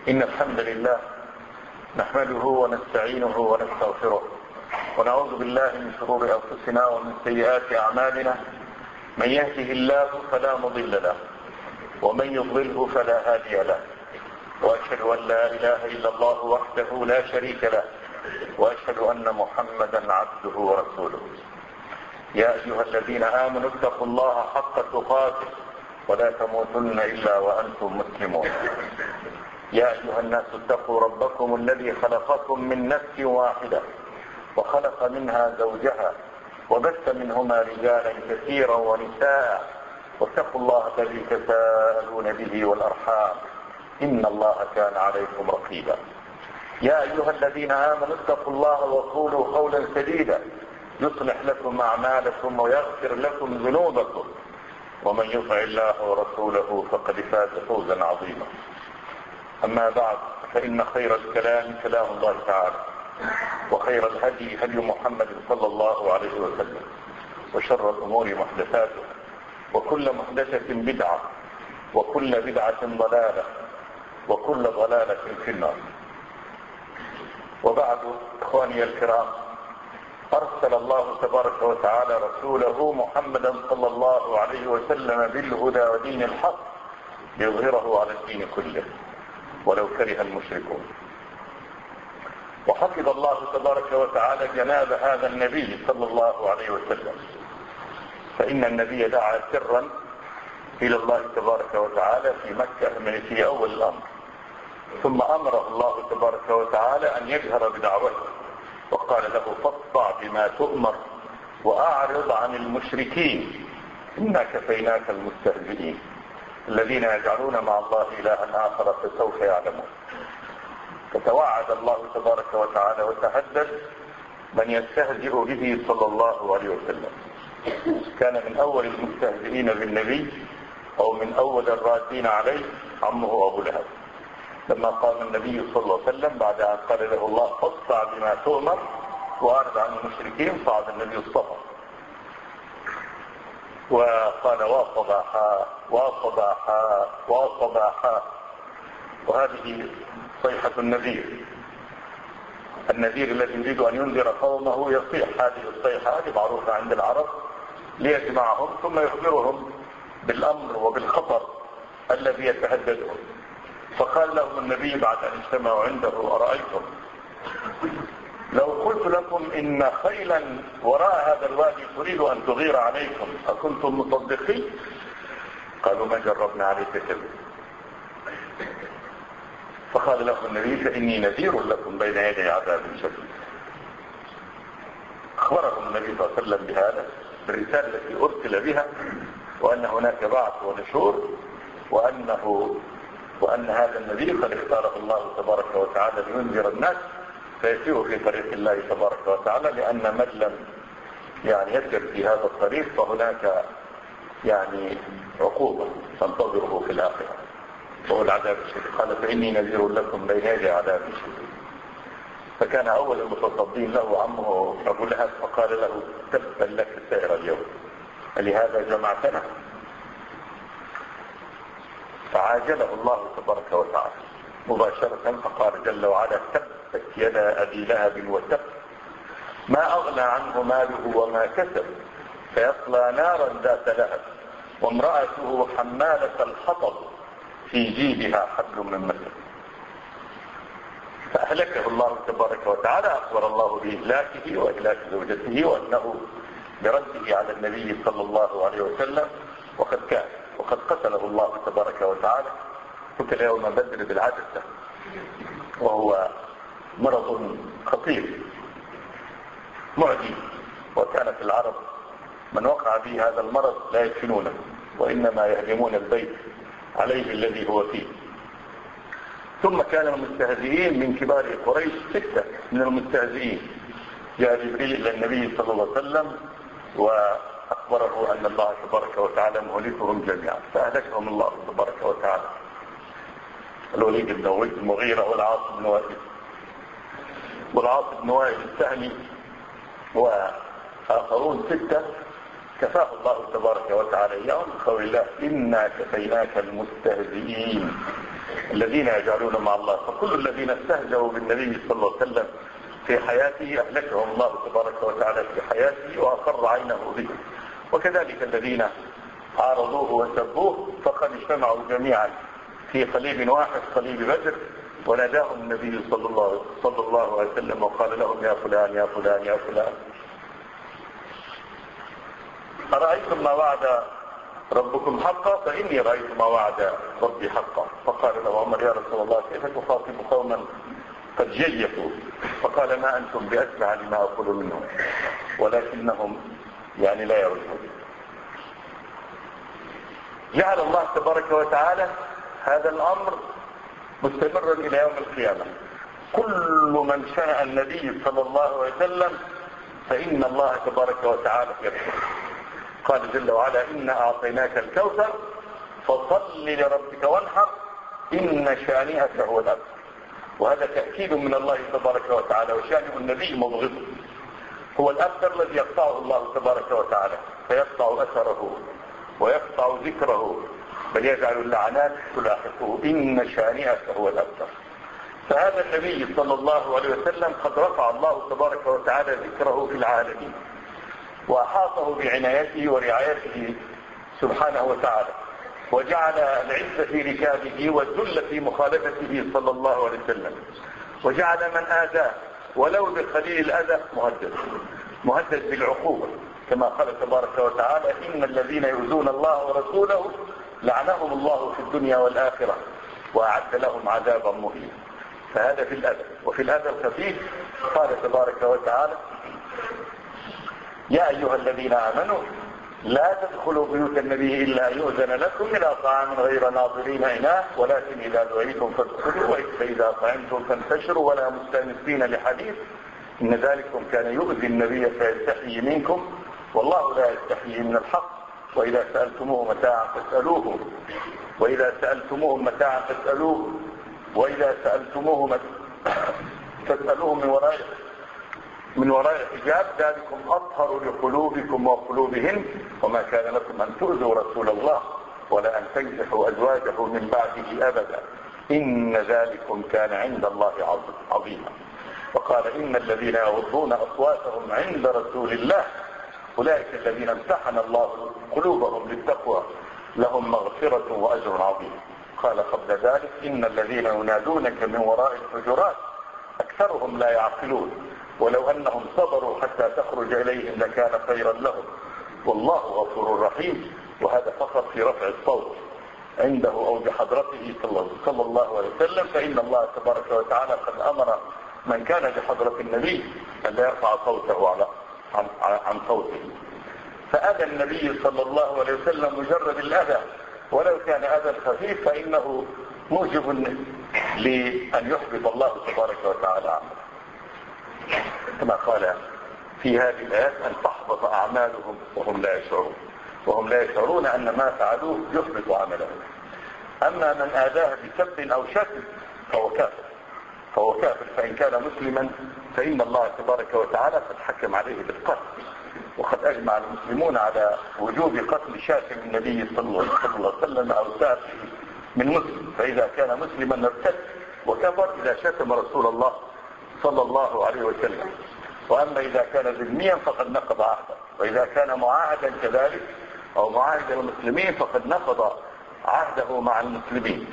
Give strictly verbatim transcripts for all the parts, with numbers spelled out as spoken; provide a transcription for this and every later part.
إن الحمد لله نحمده ونستعينه ونستغفره ونعوذ بالله من شرور أنفسنا ومن سيئات أعمالنا. من يهده الله فلا مضل له ومن يضلله فلا هادي له، وأشهد أن لا إله إلا الله وحده لا شريك له، وأشهد أن محمدا عبده ورسوله. يا أيها الذين آمنوا اتقوا الله حق تقاته ولا تموتن إلا وأنتم مسلمون. يا أيها الناس اتقوا ربكم الذي خلقكم من نفس واحدة وخلق منها زوجها وبث منهما رجالا كثيرا ونساء، واتقوا الله الذي تساءلون به والأرحام إن الله كان عليكم رقيبا. يا أيها الذين آمنوا اتقوا الله وقولوا قولا سديدا يصلح لكم أعمالكم ويغفر لكم ذنوبكم، ومن يطع الله ورسوله فقد فاز فوزا عظيما. أما بعد، فإن خير الكلام كلام الله تعالى، وخير الهدي هدي محمد صلى الله عليه وسلم، وشر الأمور محدثاتها، وكل محدثة بدعة، وكل بدعة ضلالة، وكل ضلالة في النار. وبعد، إخواني الكرام، أرسل الله تبارك وتعالى رسوله محمدا صلى الله عليه وسلم بالهدى ودين الحق ليظهره على الدين كله ولو كره المشركون. وحفظ الله تبارك وتعالى جناب هذا النبي صلى الله عليه وسلم، فإن النبي دعا سرا إلى الله تبارك وتعالى في مكة من في أول الأمر، ثم أمره الله تبارك وتعالى أن يجهر بدعوته، وقال له: فاصدع بما تؤمر وأعرض عن المشركين إنا كفيناك المستهزئين الذين يجعلون مع الله إلها آخر فسوف يعلمون. فتوعد الله تبارك وتعالى وتهدد من يستهزئ به صلى الله عليه وسلم. كان من أول المستهزئين بالنبي أو من أول الرادين عليه عمه أبو لهب، لما قام النبي صلى الله عليه وسلم بعد أن قال له الله: فاصدع بما تؤمر وأعرض عن المشركين، صعد النبي الصفا وقال: وصباحا وصباحا وصباحا. وهذه صيحة النذير، النذير الذي يريد أن ينذر قومه يصيح هذه الصيحة، هذه معروفة عند العرب، ليجمعهم ثم يخبرهم بالأمر وبالخطر الذي يتهددهم. فقال لهم النبي بعد أن اجتمعوا عنده: أرأيتم لو قلت لكم إن خيلا وراء هذا الوادي تريد أن تغير عليكم أكنتم مصدقين؟ قالوا: ما جربنا عليك كذب. فقال لهم النبي: فإني نذير لكم بين يدي عذاب شديد. أخبرهم النبي صلى الله عليه وسلم بهذا، بالرسالة التي أرسل بها، وأن هناك بعث ونشور، وأنه وأن هذا النبي قد اختاره الله تبارك وتعالى لينذر الناس فيسير في طريق الله تبارك وتعالى، لأن من لم يعني يسير في هذا الطريق فهناك يعني عقوبة تنتظره في الآخرة وهو العذاب الشديد. قال: فإني نذير لكم بين يدي عذاب شديد. فكان أول المتصدين له عمه أبو لهب، فقال له: تبا لك سائر اليوم لهذا جمعتنا؟ فعاجله الله تبارك وتعالى مباشرة، فقال جل وعلا: تبت يدا أبي لهب وتب ما أغنى عنه ماله وما كسب فيصلى نارا ذات لهب وامرأته حمالة الحطب في جيدها حبل من مسد. فأهلكه الله تبارك وتعالى. أخبر الله بإهلاكه وإهلاك زوجته وأنه برده على النبي صلى الله عليه وسلم، وقد كان وقد قتله الله تبارك وتعالى، قتل يوم بدر بالعدسة، وهو مرض خطير معدي، وكانت العرب من وقع به هذا المرض لا يدفنونه، وإنما يهدمون البيت عليه الذي هو فيه. ثم كان المستهزئين من كبار قريش ستة من المستهزئين. جاء جبريل إلى النبي صلى الله عليه وسلم وأخبره أن الله تبارك وتعالى مهلكهم جميعا، فأهلكهم الله تبارك وتعالى: الوليد بن المغيرة والعاص بن وائل والعاص بن وائل السهمي وآخرون ستة كفاه الله تبارك وتعالى إياهم بقول الله: إنا كفيناك المستهزئين الذين يجعلون مع الله. فكل الذين استهزأوا بالنبي صلى الله عليه وسلم في حياته أهلكهم الله تبارك وتعالى في حياته وأقر عينه به. وكذلك الذين عارضوه وسبوه فقد اجتمعوا جميعا في قليب واحد قليب بدر، وناداهم النبي صلى الله, صلى الله عليه وسلم وقال لهم يا فلان يا فلان يا فلان أرأيتم ما وعد ربكم حقا فإني رأيت ما وعد ربي حقا. فقال له عمر يا رسول الله كيف تخاطب قوما قد جيفوا؟ فقال ما أنتم بأسمع لما أقول منهم ولكنهم يعني لا يردون. جعل الله تبارك وتعالى هذا الأمر مستمرا إلى يوم القيامة. كل من شاء النبي صلى الله عليه وسلم فإن الله تبارك وتعالى يذكر. قال جل وعلا إنا أعطيناك الكوثر فصل لربك وانحر إن شانئك هو الأبتر. وهذا تأكيد من الله تبارك وتعالى. وشانئ النبي مبغض هو الأبتر الذي يقطعه الله تبارك وتعالى فيقطع أثره ويقطع ذكره بل يجعل اللعنات تلاحقه إن شانئك هو الأبتر. فهذا النبي صلى الله عليه وسلم قد رفع الله تبارك وتعالى ذكره في العالمين وأحاطه بعنايته ورعايته سبحانه وتعالى، وجعل العز في ركابه والذل في مخالفته صلى الله عليه وسلم، وجعل من آذاه ولو بقليل الأذى مهدد مهدد بالعقوبة كما قال تبارك وتعالى إن الذين يؤذون الله ورسوله لعنهم الله في الدنيا والآخرة وأعد لهم عذابا مهينا. فهذا في الأذى. وفي الأذى الخفيف قال تبارك وتعالى يا أيها الذين آمنوا لا تدخلوا بيوت النبي إلا أن يؤذن لكم إلى طعام غير ناظرين إناه ولكن إذا دعيتم فادخلوا فإذا طعمتم فانتشروا ولا مستأنسين لحديث إن ذلكم كان يؤذي النبي فيستحيي منكم والله لا يستحيي من الحق وإذا سألتموه متاعا فاسألوه وإذا سألتموه متاعا فاسألوه وإذا سألتموه فاسألوه من وراء من وراء الحجاب ذلكم أطهر لقلوبكم وقلوبهم وما كان لكم أن تؤذوا رسول الله ولا أن تنكحوا أزواجه من بعده أبدا إن ذلكم كان عند الله عظيما. وقال إن الذين يغضون أصواتهم عند رسول الله أولئك الذين امتحن الله قلوبهم للتقوى لهم مغفرة وأجر عظيم. قال قبل ذلك إن الذين ينادونك من وراء الحجرات أكثرهم لا يعقلون ولو أنهم صبروا حتى تخرج إليهم لكان خيرا لهم والله غفور رحيم. وهذا فقط في رفع الصوت عنده أو بحضرته صلى الله عليه وسلم. فإن الله تبارك وتعالى قد أمر من كان بحضرة النبي أن لا يرفع صوته على عن, عن صوته. فأذى النبي صلى الله عليه وسلم مجرد الأذى ولو كان أذى خفيف فإنه موجب لأن يحبط الله تبارك وتعالى عمله كما قال في هذه الآيات أن تحبط أعمالهم وهم لا يشعرون وهم لا يشعرون أن ما فعلوه يحبط عملهم. أما من آذاه بسب أو شتم فهو كافر فهو كافر فإن كان مسلما فإن الله تبارك وتعالى قد حكم عليه بالقتل وقد أجمع المسلمون على وجوب قتل شاتم النبي صلى الله عليه وسلم أو ساب من مسلم. فإذا كان مسلما ارتد وكفر إذا شتم رسول الله صلى الله عليه وسلم. وأما إذا كان ذميا فقد نقض عهدا وإذا كان معاهدا كذلك أو معاهد المسلمين فقد نقض عهده مع المسلمين.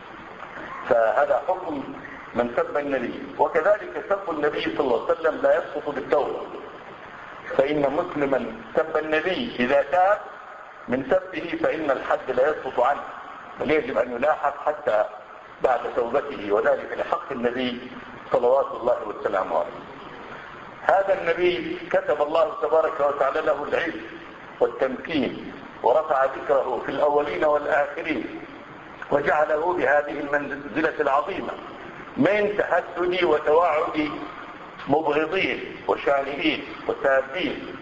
فهذا حكم من سب النبي. وكذلك سب النبي صلى الله عليه وسلم لا يسقط بالتوبة فإن مسلما سب النبي إذا تاب من سبه فإن الحد لا يسقط عنه بل يجب أن يلاحق حتى بعد توبته وذلك لحق النبي صلوات الله وسلامه عليه. هذا النبي كتب الله تبارك وتعالى له العز والتمكين ورفع ذكره في الأولين والآخرين وجعله بهذه المنزلة العظيمة من تحسد وتوعد مبغضين وشانئين وسابين.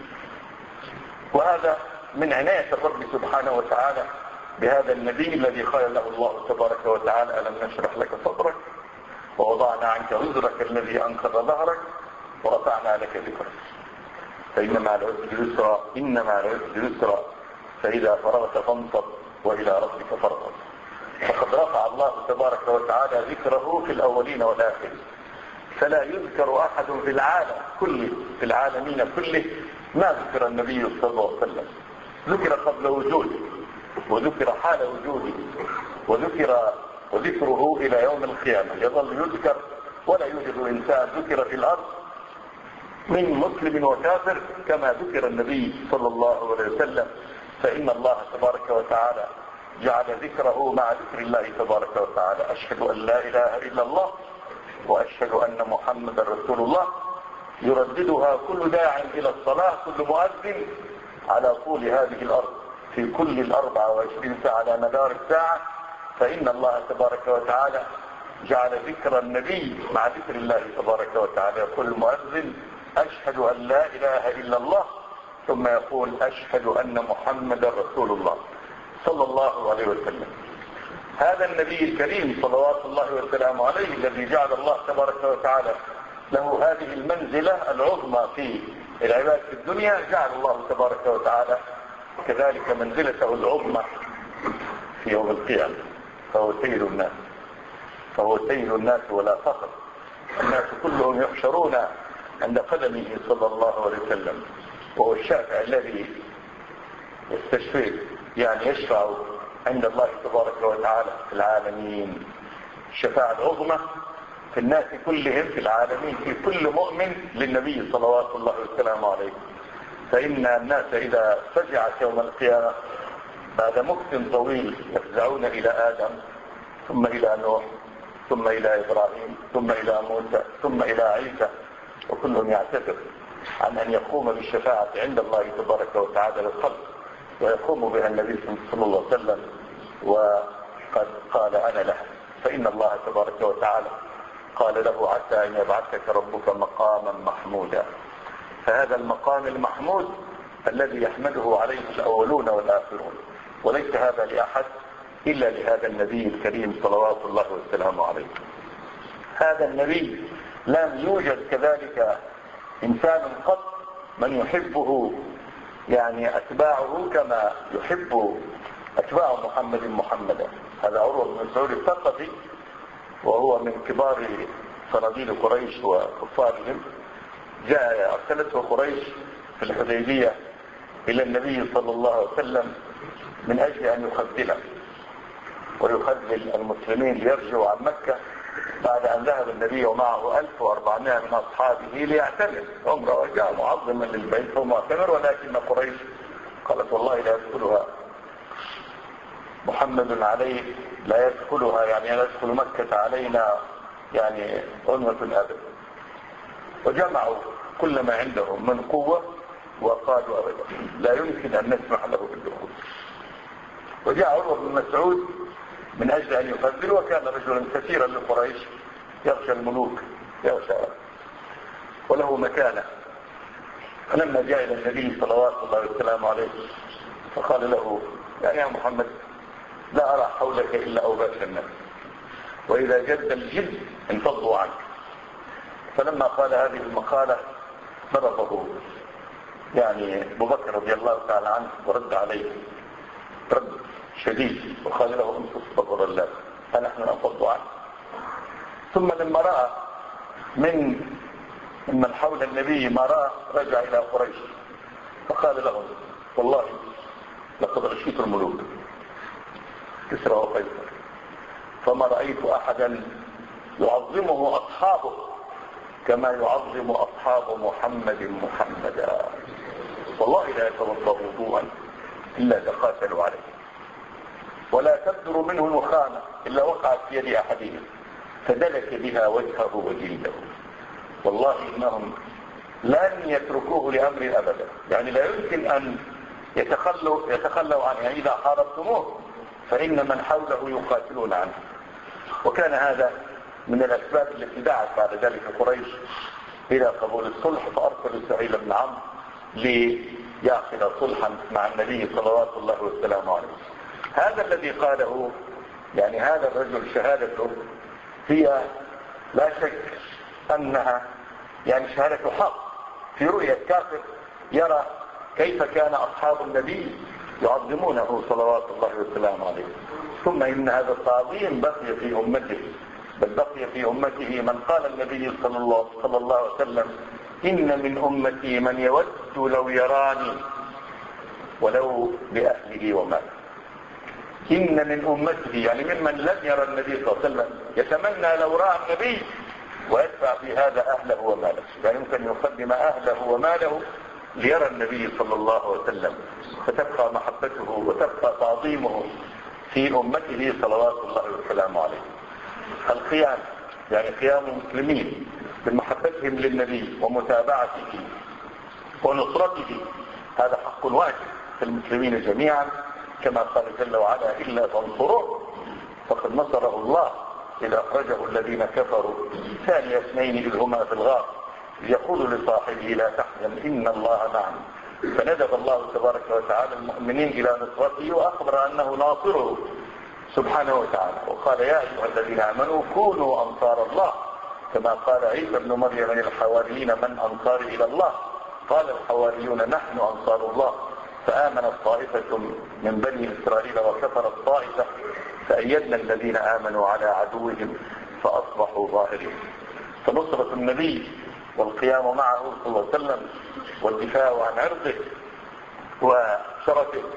وهذا من عناية الرب سبحانه وتعالى بهذا النبي الذي قال له الله تبارك وتعالى ألم نشرح لك صدرك ووضعنا عنك وزرك الذي أنقض ظهرك ورفعنا لك ذكرك فإنما العسر يسرا إنما العسر يسرا فإذا فرغت فانصب وإلى ربك فارغب. فقد رفع الله تبارك وتعالى ذكره في الأولين والآخرين، فلا يذكر أحد في العالم كله في العالمين كله ما ذكر النبي صلى الله عليه وسلم. ذكر قبل وجوده، وذكر حال وجوده، وذكر وذكره إلى يوم القيامة يظل يذكر، ولا يوجد إنسان ذكر في الأرض من مسلم وكافر كما ذكر النبي صلى الله عليه وسلم. فإن الله تبارك وتعالى جعل ذكره مع ذكر الله تبارك وتعالى. أشهد أن لا إله إلا الله وأشهد أن محمدا رسول الله، يرددها كل داع إلى الصلاة، كل مؤذن على طول هذه الأرض في كل الأربع وعشرين ساعة على مدار الساعة. فإن الله تبارك وتعالى جعل ذكر النبي مع ذكر الله تبارك وتعالى. يقول المؤذن أشهد أن لا إله إلا الله، ثم يقول أشهد أن محمدا رسول الله صلى الله عليه وسلم. هذا النبي الكريم صلوات الله وسلامه عليه الذي جعل الله تبارك وتعالى له هذه المنزلة العظمى في العباد في الدنيا، جعل الله تبارك وتعالى كذلك منزلته العظمى في يوم القيامة. فهو سيد الناس، فهو سيد الناس ولا فخر. الناس كلهم يحشرون عند قدمه صلى الله عليه وسلم، وهو الشافع الذي يستشفي يعني يشفع عند الله تبارك وتعالى في العالمين. الشفاعة العظمى في الناس كلهم في العالمين، في كل مؤمن للنبي صلوات الله وسلامه عليه. فإن الناس إذا فزعت يوم القيامة بعد مكث طويل يفزعون إلى آدم، ثم إلى نوح، ثم إلى إبراهيم، ثم إلى موسى، ثم إلى عيسى، وكلهم يعتذر عن أن يقوم بالشفاعة عند الله تبارك وتعالى للخلق، ويقوم بها النبي صلى الله عليه وسلم وقد قال أنا له. فإن الله تبارك وتعالى قال له عسى أن يبعثك ربك مقاما محمودا. فهذا المقام المحمود الذي يحمده عليه الأولون والآخرون، وليس هذا لأحد إلا لهذا النبي الكريم صلوات الله وسلامه عليه. هذا النبي لم يوجد كذلك إنسان قط من يحبه يعني أتباعه كما يحب أتباع محمد محمدا. هذا عروة بن مسعود الثقفي، وهو من كبار صناديد قريش وكفارهم. جاء أرسلته قريش في الحديبية إلى النبي صلى الله عليه وسلم من أجل أن يخذله ويخذل المسلمين ليرجعوا عن مكة بعد أن ذهب النبي ومعه ألف وأربعمائة من أصحابه ليعتمر عمره، وجاء معظما للبيت ومعتمر، ولكن قريش قالت والله لا يدخلها محمد عليه، لا يدخلها يعني لا يدخل مكة علينا يعني عنوة أبدا. وجمعوا كل ما عندهم من قوة وقالوا أبدا لا يمكن أن نسمح له بالدخول. وجاء عروة بن مسعود من أجل أن يخذل، وكان رجلا كثيرا لقريش يغشى الملوك يغشى وله مكانة. فلما جاء إلى النبي صلوات الله وسلامه عليه فقال له يعني يا محمد لا أرى حولك إلا أوباش الناس، وإذا جد الجد انفضوا عنك. فلما قال هذه المقالة ضربه يعني أبو بكر رضي الله تعالى عنه ورد عليه رد شديد، وقال له انت استغفر الله فنحن ننفض عنك. ثم لما رأى من من حول النبي ما رأى رجع إلى قريش فقال لهم والله لقد رشيت الملوك كسرى وقيصر، فما رأيت أحدا يعظمه أصحابه كما يعظم أصحاب محمد محمدا، والله لا يتوضأ وضوءا إلا تقاتلوا عليه، ولا تبدر منه النخامة إلا وقعت في يد أحدهم فدلك بها وجهه وجلده، والله إنهم لن يتركوه لأمر أبدا، يعني لا يمكن أن يتخلوا, يتخلوا عنه، يعني إذا حاربتموه فإن من حوله يقاتلون عنه. وكان هذا من الأسباب التي دعت بعد ذلك قريش إلى قبول الصلح، فأرسلوا سهيل بن عمرو ليعقد صلحا مع النبي صلوات الله وسلامه عليه. هذا الذي قاله يعني هذا الرجل شهادته هي لا شك أنها يعني شهادة حق في رؤية كافر يرى كيف كان أصحاب النبي يعظمونه صلوات الله وسلامه عليه. ثم إن هذا التعظيم بقي في أمته، بل بقي في أمته من قال النبي صلى الله, صلى الله عليه وسلم: إن من أمتي من يود لو يراني ولو بأهله وماله. إن من أمته يعني ممن لم يرى النبي صلى الله عليه وسلم يتمنى لو رأى النبي ويدفع في هذا أهله وماله، يعني يمكن يقدم أهله وماله ليرى النبي صلى الله عليه وسلم، فتبقى محبته وتبقى تعظيمه في أمته صلوات الله وسلامه عليه. القيام يعني قيام المسلمين بمحبتهم للنبي ومتابعته ونصرته، هذا حق واجب في المسلمين جميعا، كما قال جل وعلا: إلا تنصروه فقد نصره الله إذ أخرجه الذين كفروا ثاني اثنين إذ هما في الغار يقول لصاحبه لا تحزن إن الله معنا، فندب الله تبارك وتعالى المؤمنين إلى نصرته وأخبر أنه ناصره سبحانه وتعالى، وقال: يا أيها الذين آمنوا كونوا أنصار الله، كما قال عيسى ابن مريم للحواريين: من أنصاري إلى الله؟ قال الحواريون: نحن أنصار الله. فآمنت طائفة من بني إسرائيل وكفرت طائفة فأيدنا الذين آمنوا على عدوهم فأصبحوا ظاهرين. فنصرة النبي والقيام معه صلى الله عليه وسلم والدفاع عن عرضه وشرفه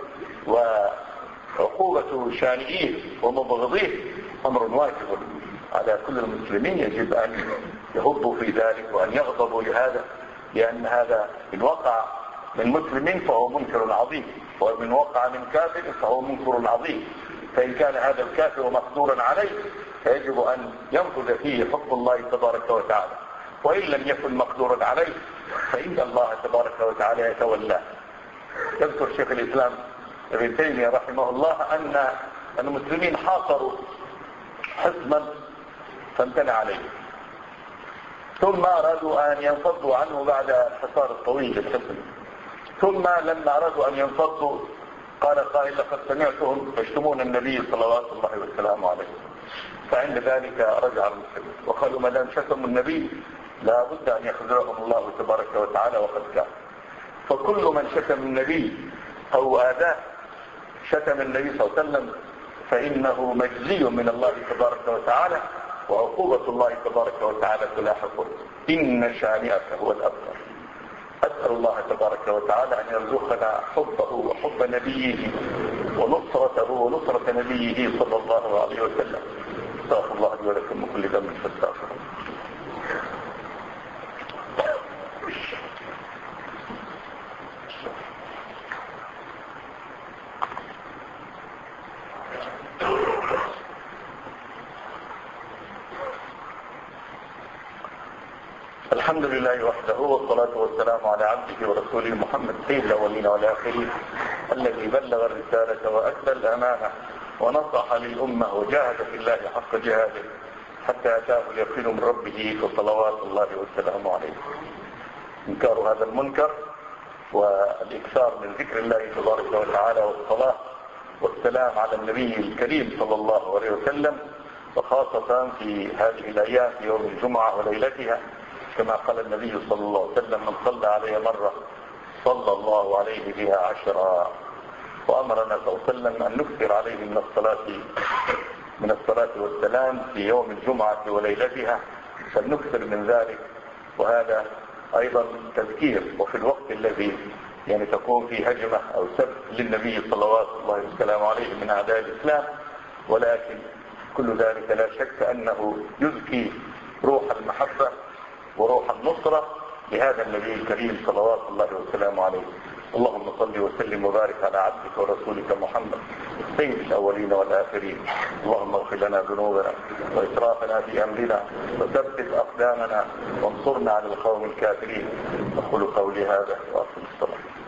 وعقوبة شانئيه ومبغضيه أمر واجب على كل المسلمين، يجب أن يهضوا في ذلك وأن يغضبوا لهذا، لأن هذا إن وقع من مسلم فهو منكر عظيم، ومن وقع من كافر فهو منكر عظيم. فإن كان هذا الكافر مقدورا عليه فيجب أن ينفذ فيه حكم الله تبارك وتعالى، وإن لم يكن مقدورا عليه فإن الله تبارك وتعالى يتولاه. يذكر شيخ الإسلام ابن تيمية رحمه الله أن المسلمين حاصروا حصنا فامتنع عليه، ثم أرادوا أن ينفضوا عنه بعد الحصار الطويل للحصن، ثم لما أرادوا أن ينفضوا قال قائل: لقد سمعتهم يشتمون النبي صلوات الله وسلامه عليه. فعند ذلك رجع المسلمين وقالوا: ما دام شتموا النبي لا بد أن يخذلهم الله تبارك وتعالى، وقد كان. فكل من شتم النبي أو آذاه شتم النبي صلى الله عليه وسلم فإنه مجزي من الله تبارك وتعالى، وعقوبة الله تبارك وتعالى تلاحقه. إن شانئك هو الأبتر. أسأل الله تبارك وتعالى أن يرزقنا حبه وحب نبيه ونصرته ونصرة نبيه صلى الله عليه وسلم. استغفر الله لي ولكم من كل ذنب فاستغفروه. الحمد لله وحده، والصلاة والسلام على عبده ورسوله محمد سيد الأولين والآخرين، الذي بلغ الرسالة وأدى الأمانة ونصح للأمة وجاهد في الله حق جهاده حتى أتاه اليقين من ربه، فصلوات الله وسلامه عليه. إنكار هذا المنكر والإكثار من ذكر الله تبارك وتعالى والصلاة والسلام على النبي الكريم صلى الله عليه وسلم، وخاصة في هذه الأيام في يوم الجمعة وليلتها، كما قال النبي صلى الله عليه وسلم: من صلى علي مرة صلى الله عليه بها عشرا. وأمرنا صلى الله عليه وسلم أن نكثر عليه من الصلاة من الصلاة والسلام في يوم الجمعة وليلتها، فلنكثر من ذلك. وهذا أيضا تذكير، وفي الوقت الذي يعني تكون فيه هجمة أو سب للنبي صلوات الله وسلامه عليه من أعداء الإسلام، ولكن كل ذلك لا شك أنه يزكي روح المحبة وروح النصرة لهذا النبي الكريم صلوات الله وسلامه عليه. اللهم صل وسلم وبارك على عبدك ورسولك محمد سيد الأولين والآخرين. اللهم اغفر لنا ذنوبنا وإسرافنا في أمرنا وثبت أقدامنا وانصرنا على القوم الكافرين. أقول قولي هذا وأقم الصلاة.